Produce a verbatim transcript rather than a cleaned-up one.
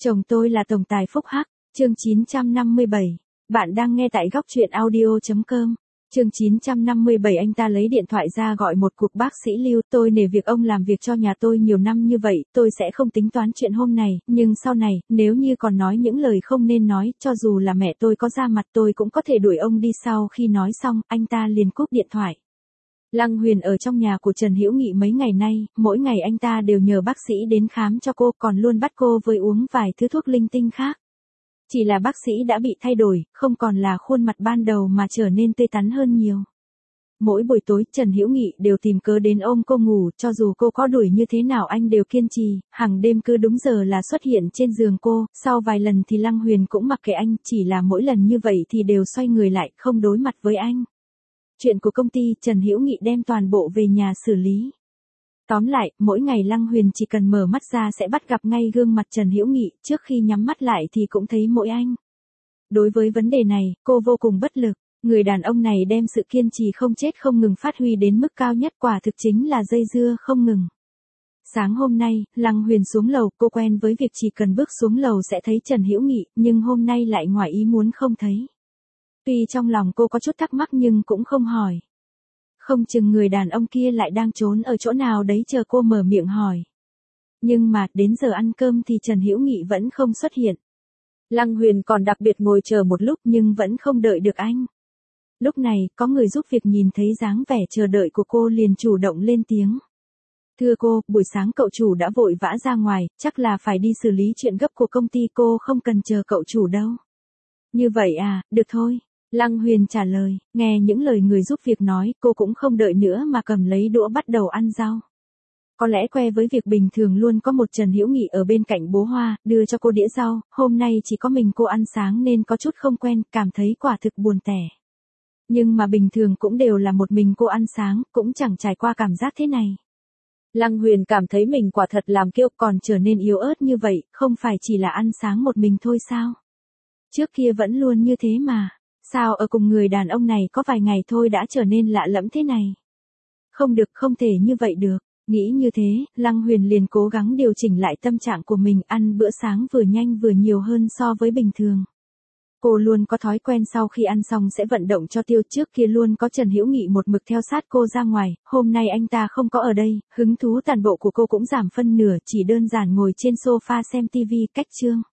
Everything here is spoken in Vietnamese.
Chồng tôi là tổng tài phúc hắc, chương chín trăm năm mươi bảy. Bạn đang nghe tại góc truyện audio chấm com. Chương chín trăm năm mươi bảy anh ta lấy điện thoại ra gọi một cuộc bác sĩ Lưu, tôi nể việc ông làm việc cho nhà tôi nhiều năm như vậy, tôi sẽ không tính toán chuyện hôm này, nhưng sau này, nếu như còn nói những lời không nên nói, cho dù là mẹ tôi có ra mặt tôi cũng có thể đuổi ông đi. Sau khi nói xong, anh ta liền cúp điện thoại. Lăng Huyền ở trong nhà của Trần Hữu Nghị mấy ngày nay, mỗi ngày anh ta đều nhờ bác sĩ đến khám cho cô, còn luôn bắt cô với uống vài thứ thuốc linh tinh khác. Chỉ là bác sĩ đã bị thay đổi, không còn là khuôn mặt ban đầu mà trở nên tươi tắn hơn nhiều. Mỗi buổi tối Trần Hữu Nghị đều tìm cớ đến ôm cô ngủ, cho dù cô có đuổi như thế nào anh đều kiên trì, hàng đêm cứ đúng giờ là xuất hiện trên giường cô, sau vài lần thì Lăng Huyền cũng mặc kệ anh, chỉ là mỗi lần như vậy thì đều xoay người lại, không đối mặt với anh. Chuyện của công ty Trần Hữu Nghị đem toàn bộ về nhà xử lý. Tóm lại, mỗi ngày Lăng Huyền chỉ cần mở mắt ra sẽ bắt gặp ngay gương mặt Trần Hữu Nghị, trước khi nhắm mắt lại thì cũng thấy mỗi anh. Đối với vấn đề này, cô vô cùng bất lực, người đàn ông này đem sự kiên trì không chết không ngừng phát huy đến mức cao nhất, quả thực chính là dây dưa không ngừng. Sáng hôm nay, Lăng Huyền xuống lầu, cô quen với việc chỉ cần bước xuống lầu sẽ thấy Trần Hữu Nghị, nhưng hôm nay lại ngoài ý muốn không thấy. Tuy trong lòng cô có chút thắc mắc nhưng cũng không hỏi. Không chừng người đàn ông kia lại đang trốn ở chỗ nào đấy chờ cô mở miệng hỏi. Nhưng mà, đến giờ ăn cơm thì Trần Hữu Nghị vẫn không xuất hiện. Lăng Huyền còn đặc biệt ngồi chờ một lúc nhưng vẫn không đợi được anh. Lúc này, có người giúp việc nhìn thấy dáng vẻ chờ đợi của cô liền chủ động lên tiếng. Thưa cô, buổi sáng cậu chủ đã vội vã ra ngoài, chắc là phải đi xử lý chuyện gấp của công ty, cô không cần chờ cậu chủ đâu. Như vậy à, được thôi. Lăng Huyền trả lời, nghe những lời người giúp việc nói, cô cũng không đợi nữa mà cầm lấy đũa bắt đầu ăn rau. Có lẽ quen với việc bình thường luôn có một Trần Hữu Nghị ở bên cạnh bố Hoa, đưa cho cô đĩa rau, hôm nay chỉ có mình cô ăn sáng nên có chút không quen, cảm thấy quả thực buồn tẻ. Nhưng mà bình thường cũng đều là một mình cô ăn sáng, cũng chẳng trải qua cảm giác thế này. Lăng Huyền cảm thấy mình quả thật làm kiêu, còn trở nên yếu ớt như vậy, không phải chỉ là ăn sáng một mình thôi sao? Trước kia vẫn luôn như thế mà. Sao ở cùng người đàn ông này có vài ngày thôi đã trở nên lạ lẫm thế này? Không được, không thể như vậy được. Nghĩ như thế, Lăng Huyền liền cố gắng điều chỉnh lại tâm trạng của mình, ăn bữa sáng vừa nhanh vừa nhiều hơn so với bình thường. Cô luôn có thói quen sau khi ăn xong sẽ vận động cho tiêu, trước kia luôn có Trần Hữu Nghị một mực theo sát cô ra ngoài, hôm nay anh ta không có ở đây, hứng thú tản bộ của cô cũng giảm phân nửa, chỉ đơn giản ngồi trên sofa xem tivi, cách chương.